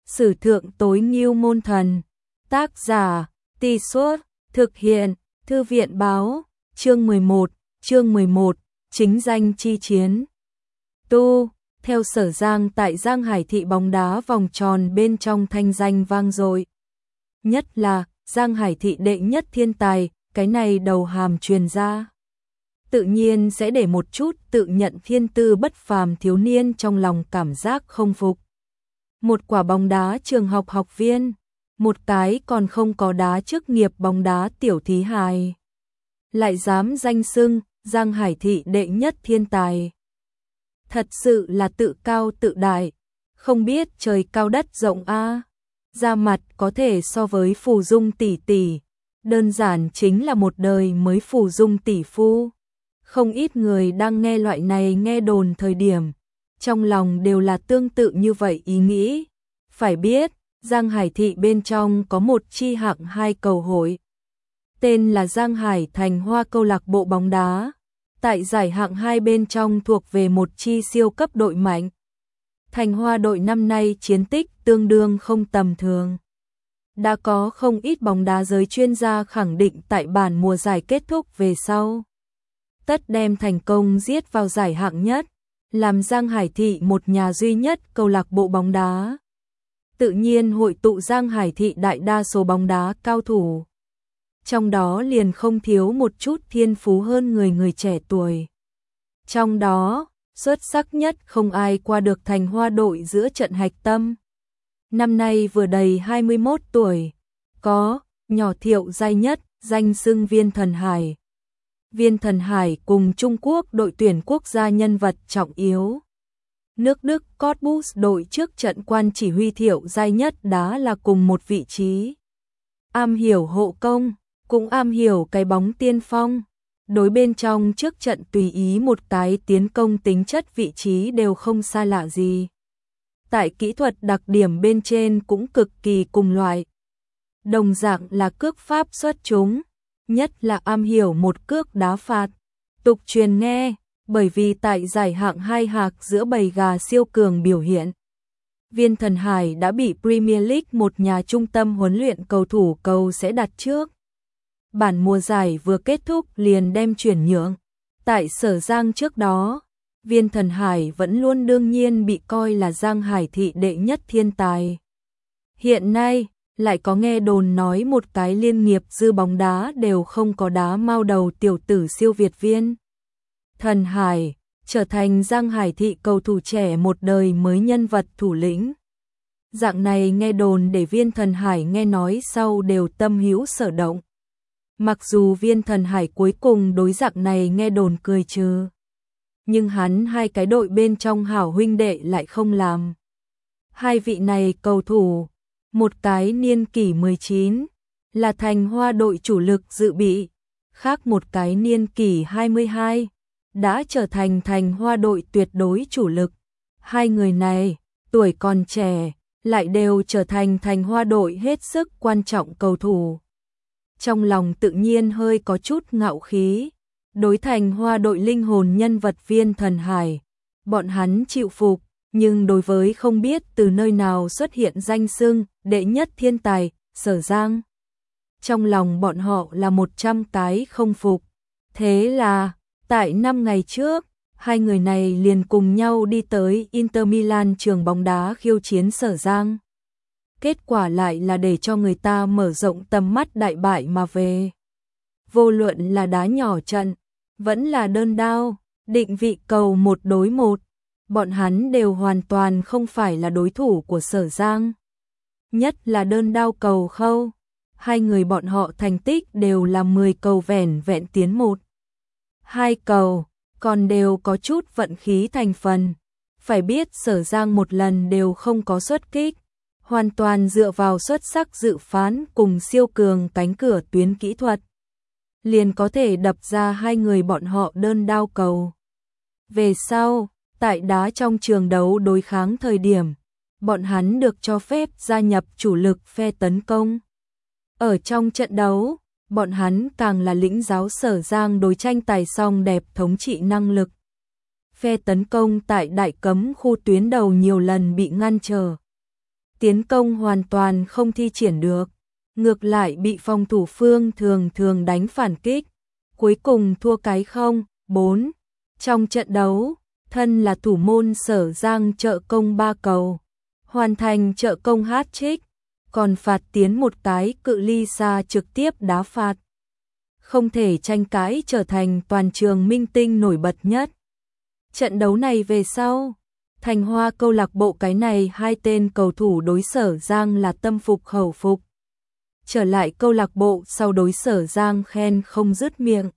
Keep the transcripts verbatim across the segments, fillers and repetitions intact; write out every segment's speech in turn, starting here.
Sử thượng tối ngưu môn thần. Tác giả, Tì Suốt, thực hiện, Thư viện báo, chương mười một, chương mười một, chính danh chi chiến. Tu, theo Sở Giang tại Giang Hải thị bóng đá vòng tròn bên trong thanh danh vang dội. Nhất là, Giang Hải thị đệ nhất thiên tài, cái này đầu hàm truyền ra. Tự nhiên sẽ để một chút tự nhận thiên tư bất phàm thiếu niên trong lòng cảm giác không phục. Một quả bóng đá trường học học viên, một cái còn không có đá chức nghiệp bóng đá tiểu thí hài. Lại dám danh xưng, Giang Hải thị đệ nhất thiên tài. Thật sự là tự cao tự đại, không biết trời cao đất rộng a. Da mặt có thể so với Phù Dung tỷ tỷ, đơn giản chính là một đời mới Phù Dung tỷ phu. Không ít người đang nghe loại này nghe đồn thời điểm, trong lòng đều là tương tự như vậy ý nghĩ. Phải biết, Giang Hải thị bên trong có một chi hạng hai cầu hội. Tên là Giang Hải Thành Hoa câu lạc bộ bóng đá. Tại giải hạng hai bên trong thuộc về một chi siêu cấp đội mạnh. Thành Hoa đội năm nay chiến tích tương đương không tầm thường. Đã có không ít bóng đá giới chuyên gia khẳng định tại bản mùa giải kết thúc về sau, tất đem thành công giết vào giải hạng nhất, làm Giang Hải thị một nhà duy nhất câu lạc bộ bóng đá. Tự nhiên hội tụ Giang Hải thị đại đa số bóng đá cao thủ. Trong đó liền không thiếu một chút thiên phú hơn người người trẻ tuổi. Trong đó, xuất sắc nhất không ai qua được Thành Hoa đội giữa trận hạch tâm. Năm nay vừa đầy hai mươi mốt tuổi, có nhỏ thiệu giai nhất, danh xưng Viên Thần Hải. Viên Thần Hải cùng Trung Quốc đội tuyển quốc gia nhân vật trọng yếu. Nước Đức Cottbus đội trước trận quan chỉ huy thiệu giai nhất đá là cùng một vị trí. Am hiểu hộ công, cũng am hiểu cái bóng tiên phong. Đối bên trong trước trận tùy ý một cái tiến công tính chất vị trí đều không xa lạ gì. Tại kỹ thuật đặc điểm bên trên cũng cực kỳ cùng loại. Đồng dạng là cước pháp xuất chúng, nhất là am hiểu một cước đá phạt. Tục truyền nghe, bởi vì tại giải hạng hai hạc giữa bầy gà siêu cường biểu hiện, Viên Thần Hải đã bị Premier League một nhà trung tâm huấn luyện cầu thủ cầu sẽ đặt trước. Bản mùa giải vừa kết thúc liền đem chuyển nhượng. Tại Sở Giang trước đó, Viên Thần Hải vẫn luôn đương nhiên bị coi là Giang Hải thị đệ nhất thiên tài. Hiện nay, lại có nghe đồn nói một cái liên nghiệp dư bóng đá đều không có đá mao đầu tiểu tử siêu việt Viên Thần Hải, trở thành Giang Hải thị cầu thủ trẻ một đời mới nhân vật thủ lĩnh. Dạng này nghe đồn để Viên Thần Hải nghe nói sau đều tâm hữu sở động. Mặc dù Viên Thần Hải cuối cùng đối dạng này nghe đồn cười trừ, nhưng hắn hai cái đội bên trong hảo huynh đệ lại không làm. Hai vị này cầu thủ, một cái niên kỷ mười chín, là Thành Hoa đội chủ lực dự bị, khác một cái niên kỷ hai mươi hai, đã trở thành Thành Hoa đội tuyệt đối chủ lực. Hai người này, tuổi còn trẻ, lại đều trở thành Thành Hoa đội hết sức quan trọng cầu thủ. Trong lòng tự nhiên hơi có chút ngạo khí, đối Thành Hoa đội linh hồn nhân vật Viên Thần Hải, bọn hắn chịu phục, nhưng đối với không biết từ nơi nào xuất hiện danh xưng đệ nhất thiên tài, Sở Giang, trong lòng bọn họ là một trăm cái không phục. Thế là, tại năm ngày trước, hai người này liền cùng nhau đi tới Inter Milan trường bóng đá khiêu chiến Sở Giang. Kết quả lại là để cho người ta mở rộng tầm mắt đại bại mà về. Vô luận là đá nhỏ trận, vẫn là đơn đao, định vị cầu một đối một, bọn hắn đều hoàn toàn không phải là đối thủ của Sở Giang. Nhất là đơn đao cầu khâu, hai người bọn họ thành tích đều là mười cầu vẻn vẹn tiến một. Hai cầu, còn đều có chút vận khí thành phần. Phải biết Sở Giang một lần đều không có xuất kích, hoàn toàn dựa vào xuất sắc dự phán cùng siêu cường cánh cửa tuyến kỹ thuật, liền có thể đập ra hai người bọn họ đơn đao cầu. Về sau, tại đá trong trường đấu đối kháng thời điểm, bọn hắn được cho phép gia nhập chủ lực phe tấn công. Ở trong trận đấu, bọn hắn càng là lĩnh giáo Sở Giang đối tranh tài song đẹp thống trị năng lực. Phe tấn công tại đại cấm khu tuyến đầu nhiều lần bị ngăn trở. tiến công hoàn toàn không thi triển được, ngược lại bị phòng thủ phương thường thường đánh phản kích, cuối cùng thua cái không, bốn. Trong trận đấu, thân là thủ môn Sở Giang trợ công ba cầu, hoàn thành trợ công hat-trick, còn phạt tiến một cái cự ly xa trực tiếp đá phạt. Không thể tranh cãi trở thành toàn trường minh tinh nổi bật nhất. Trận đấu này về sau, Thành Hoa câu lạc bộ cái này hai tên cầu thủ đối Sở Giang là tâm phục khẩu phục. Trở lại câu lạc bộ sau đối Sở Giang khen không dứt miệng.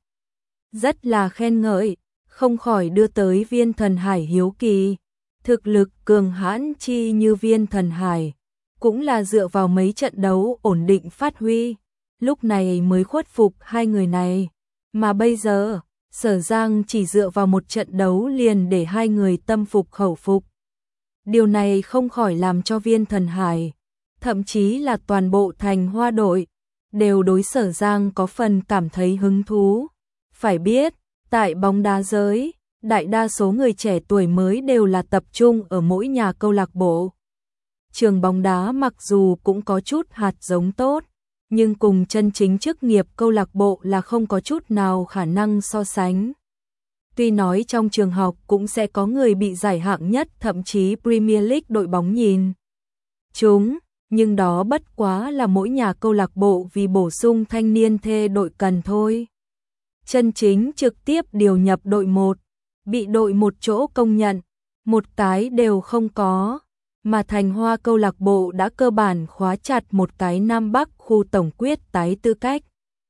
Rất là khen ngợi, không khỏi đưa tới Viên Thần Hải hiếu kỳ. Thực lực cường hãn chi như Viên Thần Hải, cũng là dựa vào mấy trận đấu ổn định phát huy, lúc này mới khuất phục hai người này. Mà bây giờ, Sở Giang chỉ dựa vào một trận đấu liền để hai người tâm phục khẩu phục. Điều này không khỏi làm cho Viên Thần Hải, thậm chí là toàn bộ Thành Hoa đội, đều đối Sở Giang có phần cảm thấy hứng thú. Phải biết, tại bóng đá giới, đại đa số người trẻ tuổi mới đều là tập trung ở mỗi nhà câu lạc bộ. Trường bóng đá mặc dù cũng có chút hạt giống tốt, nhưng cùng chân chính chức nghiệp câu lạc bộ là không có chút nào khả năng so sánh. Tuy nói trong trường học cũng sẽ có người bị giải hạng nhất thậm chí Premier League đội bóng nhìn chúng, nhưng đó bất quá là mỗi nhà câu lạc bộ vì bổ sung thanh niên thê đội cần thôi. Chân chính trực tiếp điều nhập đội một, bị đội một chỗ công nhận, một cái đều không có, mà Thành Hoa câu lạc bộ đã cơ bản khóa chặt một cái Nam Bắc khu tổng quyết tái tư cách.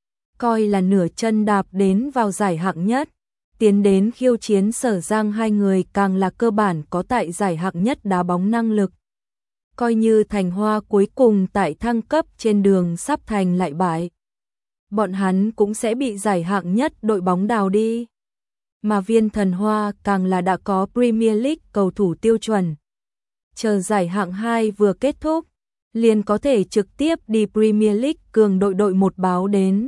Coi là nửa chân đạp đến vào giải hạng nhất, tiến đến khiêu chiến Sở Giang hai người càng là cơ bản có tại giải hạng nhất đá bóng năng lực. Coi như Thành Hoa cuối cùng tại thăng cấp trên đường sắp thành lại bại, bọn hắn cũng sẽ bị giải hạng nhất đội bóng đào đi. Mà Viên Thần Hoa càng là đã có Premier League cầu thủ tiêu chuẩn. Chờ giải hạng hai vừa kết thúc, liền có thể trực tiếp đi Premier League cường đội đội một báo đến.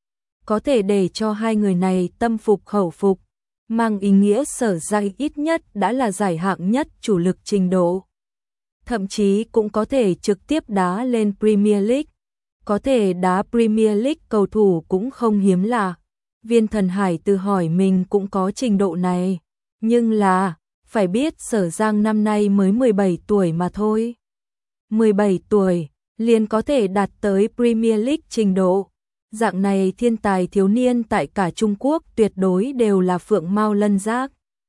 Có thể để cho hai người này tâm phục khẩu phục, mang ý nghĩa Sở Giang ít nhất đã là giải hạng nhất chủ lực trình độ. Thậm chí cũng có thể trực tiếp đá lên Premier League. Có thể đá Premier League cầu thủ cũng không hiếm lạ. Viên Thần Hải tự hỏi mình cũng có trình độ này, nhưng là, phải biết Sở Giang năm nay mới mười bảy tuổi mà thôi. mười bảy tuổi, liền có thể đạt tới Premier League trình độ. Dạng này thiên tài thiếu niên tại cả Trung Quốc tuyệt đối đều là phượng mao lân giác.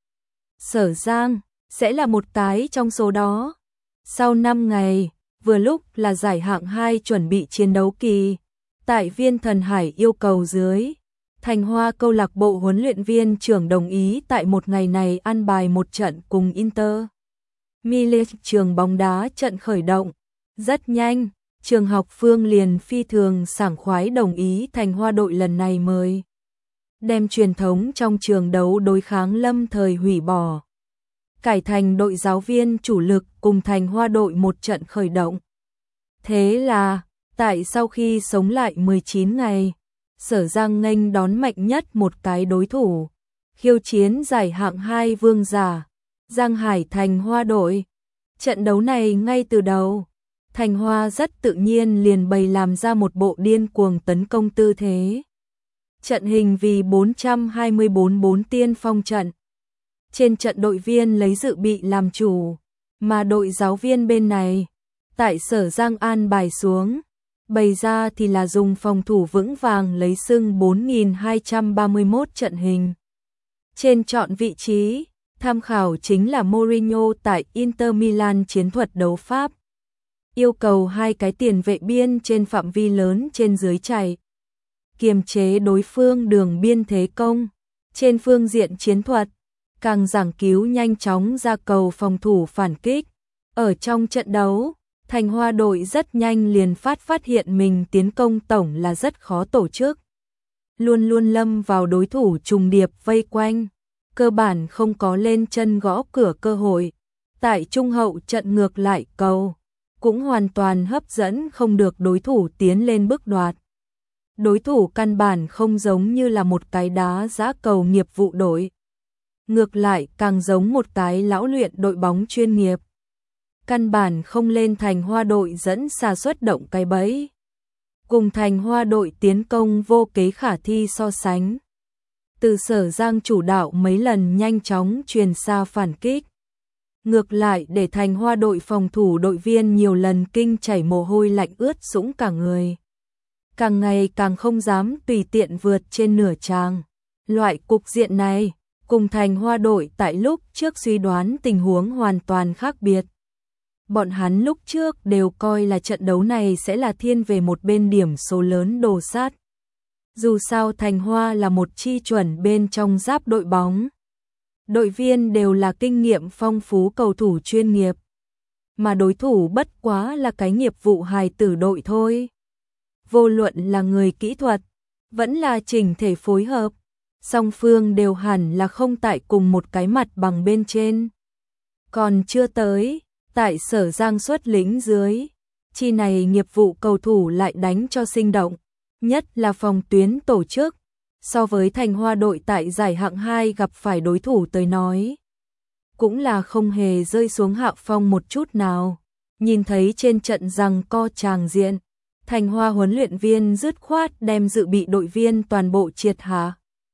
Sở Giang, sẽ là một cái trong số đó. Sau năm ngày, vừa lúc là giải hạng hai chuẩn bị chiến đấu kỳ, tại Viên Thần Hải yêu cầu dưới, Thành Hoa câu lạc bộ huấn luyện viên trưởng đồng ý tại một ngày này ăn bài một trận cùng Inter Milan. Trường bóng đá trận khởi động. Rất nhanh, trường học Phương liền phi thường sảng khoái đồng ý Thành Hoa đội lần này mời. Đem truyền thống trong trường đấu đối kháng lâm thời hủy bỏ. Cải thành đội giáo viên chủ lực cùng Thành Hoa đội một trận khởi động. Thế là, tại sau khi sống lại mười chín ngày, Sở Giang nghênh đón mạnh nhất một cái đối thủ, khiêu chiến giải hạng hai vương giả, Giang Hải Thành Hoa đội. Trận đấu này ngay từ đầu, Thành Hoa rất tự nhiên liền bày làm ra một bộ điên cuồng tấn công tư thế. Trận hình vì bốn hai bốn bốn tiên phong trận. Trên trận đội viên lấy dự bị làm chủ, mà đội giáo viên bên này, tại Sở Giang an bài xuống, bày ra thì là dùng phòng thủ vững vàng lấy xưng bốn nghìn hai trăm ba mươi mốt trận hình. Trên chọn vị trí, tham khảo chính là Mourinho tại Inter Milan chiến thuật đấu Pháp. Yêu cầu hai cái tiền vệ biên trên phạm vi lớn trên dưới chạy, kiềm chế đối phương đường biên thế công. Trên phương diện chiến thuật, càng giảng cứu nhanh chóng ra cầu phòng thủ phản kích. Ở trong trận đấu, Thành Hoa đội rất nhanh liền phát phát hiện mình tiến công tổng là rất khó tổ chức. Luôn luôn lâm vào đối thủ trùng điệp vây quanh, cơ bản không có lên chân gõ cửa cơ hội. Tại trung hậu trận ngược lại cầu, cũng hoàn toàn hấp dẫn không được đối thủ tiến lên bước đoạt. Đối thủ căn bản không giống như là một cái đá giã cầu nghiệp vụ đội. Ngược lại càng giống một cái lão luyện đội bóng chuyên nghiệp. căn bản không lên Thành Hoa đội dẫn xà xuất động cái bẫy. Cùng Thành Hoa đội tiến công vô kế khả thi so sánh. Từ Sở Giang chủ đạo mấy lần nhanh chóng truyền xa phản kích. Ngược lại để Thành Hoa đội phòng thủ đội viên nhiều lần kinh chảy mồ hôi lạnh ướt sũng cả người. Càng ngày càng không dám tùy tiện vượt trên nửa tràng. Loại cục diện này, cùng Thành Hoa đội tại lúc trước suy đoán tình huống hoàn toàn khác biệt. Bọn hắn lúc trước đều coi là trận đấu này sẽ là thiên về một bên điểm số lớn đồ sát. Dù sao Thành Hoa là một chi chuẩn bên trong giáp đội bóng. Đội viên đều là kinh nghiệm phong phú cầu thủ chuyên nghiệp. Mà đối thủ bất quá là cái nghiệp vụ hài tử đội thôi. Vô luận là người kỹ thuật, vẫn là chỉnh thể phối hợp. Song phương đều hẳn là không tại cùng một cái mặt bằng bên trên. Còn chưa tới, tại Sở Giang xuất lĩnh dưới, chi này nghiệp vụ cầu thủ lại đánh cho sinh động, nhất là phòng tuyến tổ chức, so với Thành Hoa đội tại giải hạng hai gặp phải đối thủ tới nói. Cũng là không hề rơi xuống hạ phong một chút nào, nhìn thấy trên trận rằng co tràng diện, Thành Hoa huấn luyện viên dứt khoát đem dự bị đội viên toàn bộ triệt hạ.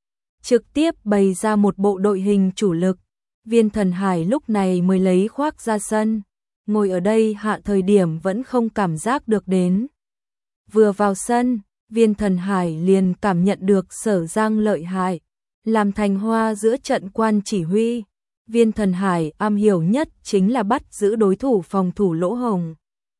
Trực tiếp bày ra một bộ đội hình chủ lực, Viên Thần Hải lúc này mới lấy khoác ra sân, ngồi ở đây hạ thời điểm vẫn không cảm giác được đến. Vừa vào sân, Viên Thần Hải liền cảm nhận được Sở Giang lợi hại, làm Thành Hoa giữa trận quan chỉ huy. Viên Thần Hải am hiểu nhất chính là bắt giữ đối thủ phòng thủ lỗ hổng.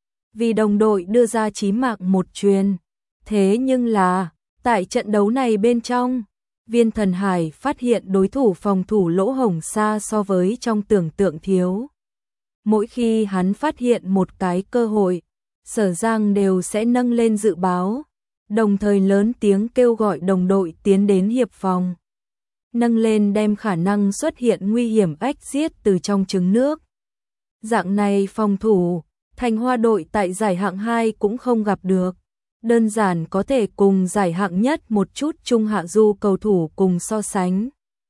Vì đồng đội đưa ra chí mạng một truyền. Thế nhưng là, tại trận đấu này bên trong, Viên Thần Hải phát hiện đối thủ phòng thủ lỗ hổng xa so với trong tưởng tượng thiếu. Mỗi khi hắn phát hiện một cái cơ hội, Sở Giang đều sẽ nâng lên dự báo, đồng thời lớn tiếng kêu gọi đồng đội tiến đến hiệp phòng. Nâng lên đem khả năng xuất hiện nguy hiểm ách giết từ trong trứng nước. Dạng này phòng thủ, Thành Hoa đội tại giải hạng hai cũng không gặp được. Đơn giản có thể cùng giải hạng nhất một chút trung hạ du cầu thủ cùng so sánh.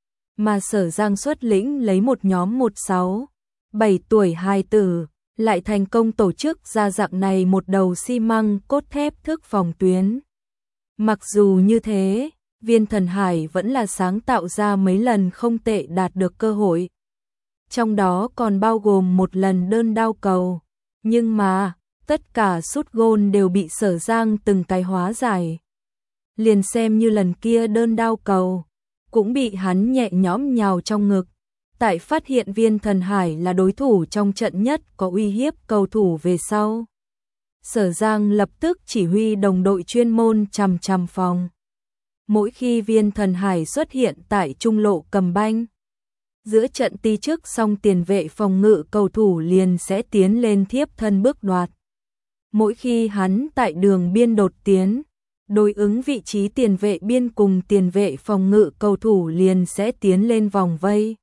Mà Sở Giang xuất lĩnh lấy một nhóm một sáu, bảy tuổi hài tử, lại thành công tổ chức ra dạng này một đầu xi măng cốt thép thức phòng tuyến. Mặc dù như thế, Viên Thần Hải vẫn là sáng tạo ra mấy lần không tệ đạt được cơ hội. Trong đó còn bao gồm một lần đơn đao cầu. Nhưng mà, tất cả sút gôn đều bị Sở Giang từng cái hóa giải. Liền xem như lần kia đơn đao cầu, cũng bị hắn nhẹ nhõm nhào trong ngực. Tại phát hiện Viên Thần Hải là đối thủ trong trận nhất có uy hiếp cầu thủ về sau. Sở Giang lập tức chỉ huy đồng đội chuyên môn chằm chằm phòng. Mỗi khi Viên Thần Hải xuất hiện tại trung lộ cầm banh, giữa trận ti trước xong tiền vệ phòng ngự cầu thủ liền sẽ tiến lên thiếp thân bước đoạt. Mỗi khi hắn tại đường biên đột tiến, đối ứng vị trí tiền vệ biên cùng tiền vệ phòng ngự cầu thủ liền sẽ tiến lên vòng vây.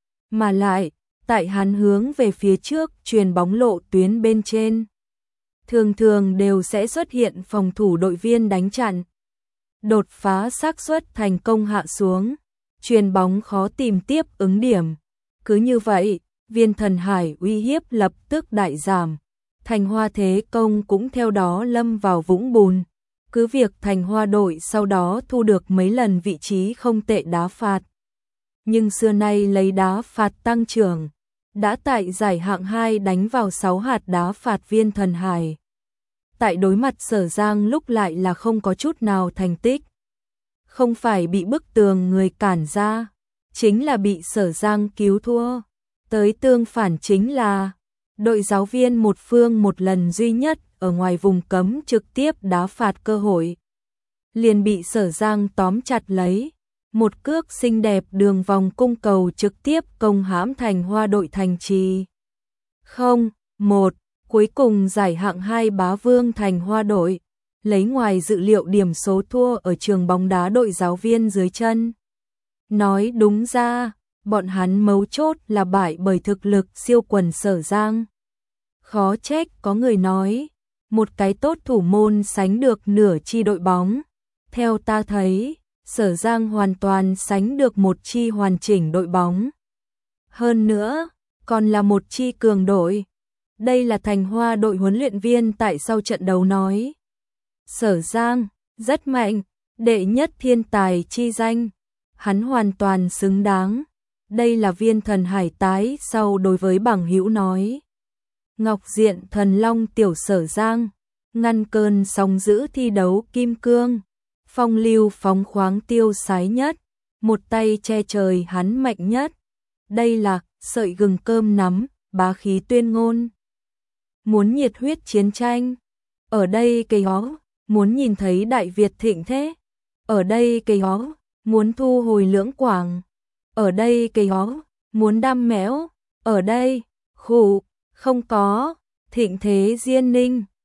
Mà lại, tại hắn hướng về phía trước truyền bóng lộ tuyến bên trên, thường thường đều sẽ xuất hiện phòng thủ đội viên đánh chặn. Đột phá xác suất thành công hạ xuống, truyền bóng khó tìm tiếp ứng điểm. Cứ như vậy, Viên Thần Hải uy hiếp lập tức đại giảm. Thành Hoa thế công cũng theo đó lâm vào vũng bùn. Cứ việc Thành Hoa đội sau đó thu được mấy lần vị trí không tệ đá phạt. Nhưng xưa nay lấy đá phạt tăng trưởng, đã tại giải hạng hai đánh vào sáu hạt đá phạt Viên Thần Hải. Tại đối mặt Sở Giang lúc lại là không có chút nào thành tích. Không phải bị bức tường người cản ra, chính là bị Sở Giang cứu thua. Tới tương phản chính là, đội giáo viên một phương một lần duy nhất ở ngoài vùng cấm trực tiếp đá phạt cơ hội. Liền bị Sở Giang tóm chặt lấy, một cước xinh đẹp đường vòng cung cầu trực tiếp công hãm Thành Hoa đội thành trì. Không, một, cuối cùng giải hạng hai bá vương Thành Hoa đội, lấy ngoài dự liệu điểm số thua ở trường bóng đá đội giáo viên dưới chân. Nói đúng ra, bọn hắn mấu chốt là bại bởi thực lực siêu quần Sở Giang. Khó trách có người nói, một cái tốt thủ môn sánh được nửa chi đội bóng. Theo ta thấy, Sở Giang hoàn toàn sánh được một chi hoàn chỉnh đội bóng. Hơn nữa, còn là một chi cường đội. Đây là Thành Hoa đội huấn luyện viên tại sau trận đấu nói. Sở Giang, rất mạnh, đệ nhất thiên tài chi danh. Hắn hoàn toàn xứng đáng. Đây là viên thần hải tái sau đối với Bằng Hữu nói. Ngọc Diện Thần Long tiểu Sở Giang, ngăn cơn sóng dữ thi đấu kim cương. Phong lưu phóng khoáng tiêu sái nhất, một tay che trời hắn mạnh nhất. Đây là sợi gừng cơm nắm, bá khí tuyên ngôn. Muốn nhiệt huyết chiến tranh, ở đây cây hó, muốn nhìn thấy Đại Việt thịnh thế. Ở đây cây hó, muốn thu hồi Lưỡng Quảng. Ở đây cây hó, muốn đam mẽo. Ở đây, khủ, không có, thịnh thế Diên Ninh.